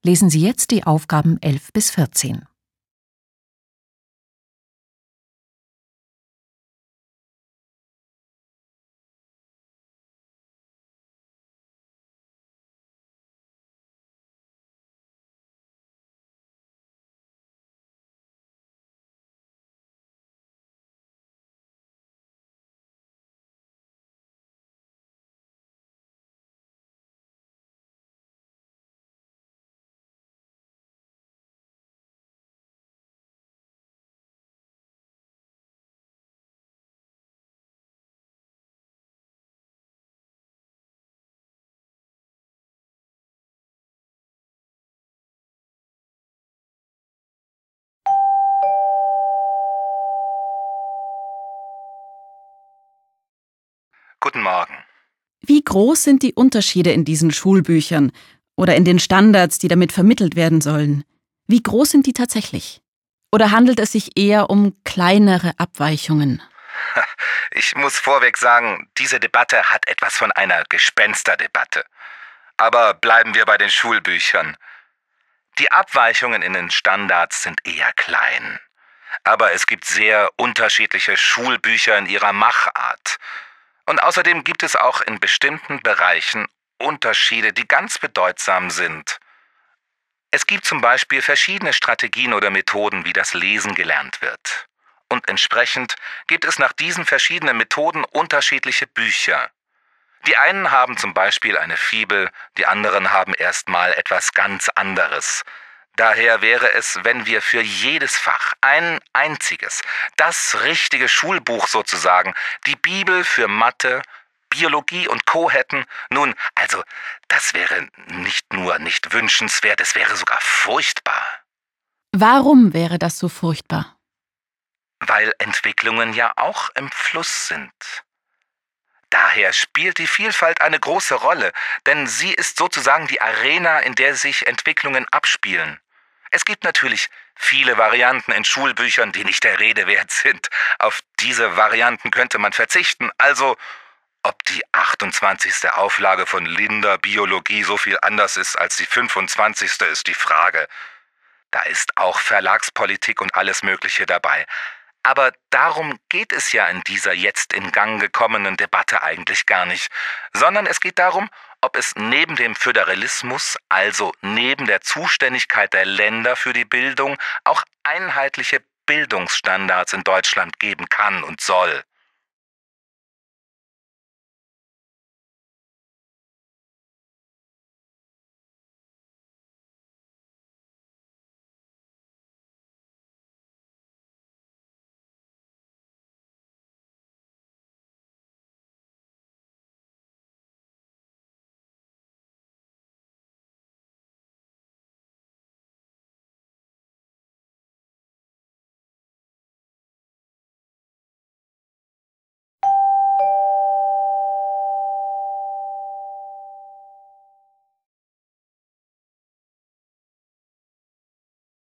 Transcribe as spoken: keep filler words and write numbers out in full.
Lesen Sie jetzt die Aufgaben elf bis vierzehn. Guten Morgen. Wie groß sind die Unterschiede in diesen Schulbüchern oder in den Standards, die damit vermittelt werden sollen? Wie groß sind die tatsächlich? Oder handelt es sich eher um kleinere Abweichungen? Ich muss vorweg sagen, diese Debatte hat etwas von einer Gespensterdebatte. Aber bleiben wir bei den Schulbüchern. Die Abweichungen in den Standards sind eher klein. Aber es gibt sehr unterschiedliche Schulbücher in ihrer Machart. Und außerdem gibt es auch in bestimmten Bereichen Unterschiede, die ganz bedeutsam sind. Es gibt zum Beispiel verschiedene Strategien oder Methoden, wie das Lesen gelernt wird. Und entsprechend gibt es nach diesen verschiedenen Methoden unterschiedliche Bücher. Die einen haben zum Beispiel eine Fibel, die anderen haben erstmal etwas ganz anderes. Daher wäre es, wenn wir für jedes Fach ein einziges, das richtige Schulbuch sozusagen, die Bibel für Mathe, Biologie und Co. hätten. Nun, also, das wäre nicht nur nicht wünschenswert, es wäre sogar furchtbar. Warum wäre das so furchtbar? Weil Entwicklungen ja auch im Fluss sind. Daher spielt die Vielfalt eine große Rolle, denn sie ist sozusagen die Arena, in der sich Entwicklungen abspielen. Es gibt natürlich viele Varianten in Schulbüchern, die nicht der Rede wert sind. Auf diese Varianten könnte man verzichten. Also, ob die achtundzwanzigste Auflage von Linda Biologie so viel anders ist als die fünfundzwanzigste, ist die Frage. Da ist auch Verlagspolitik und alles Mögliche dabei. Aber darum geht es ja in dieser jetzt in Gang gekommenen Debatte eigentlich gar nicht, sondern es geht darum, ob es neben dem Föderalismus, also neben der Zuständigkeit der Länder für die Bildung, auch einheitliche Bildungsstandards in Deutschland geben kann und soll.